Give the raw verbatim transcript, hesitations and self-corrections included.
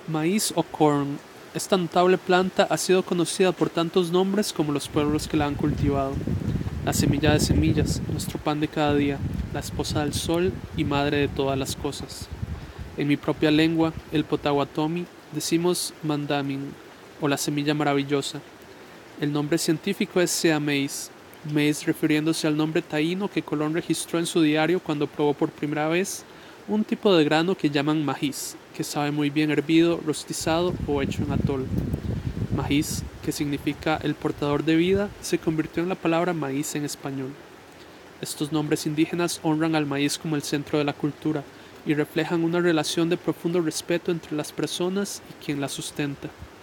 Maíz o corn. Esta notable planta ha sido conocida por tantos nombres como los pueblos que la han cultivado. La semilla de semillas, nuestro pan de cada día, la esposa del sol y madre de todas las cosas. En mi propia lengua, el Potawatomi, decimos mandamin o la semilla maravillosa. El nombre científico es sea maíz, maíz refiriéndose al nombre taíno que Colón registró en su diario cuando probó por primera vez un tipo de grano que llaman maíz, que sabe muy bien hervido, rostizado o hecho en atol. Maíz, que significa el portador de vida, se convirtió en la palabra maíz en español. Estos nombres indígenas honran al maíz como el centro de la cultura y reflejan una relación de profundo respeto entre las personas y quien la sustenta.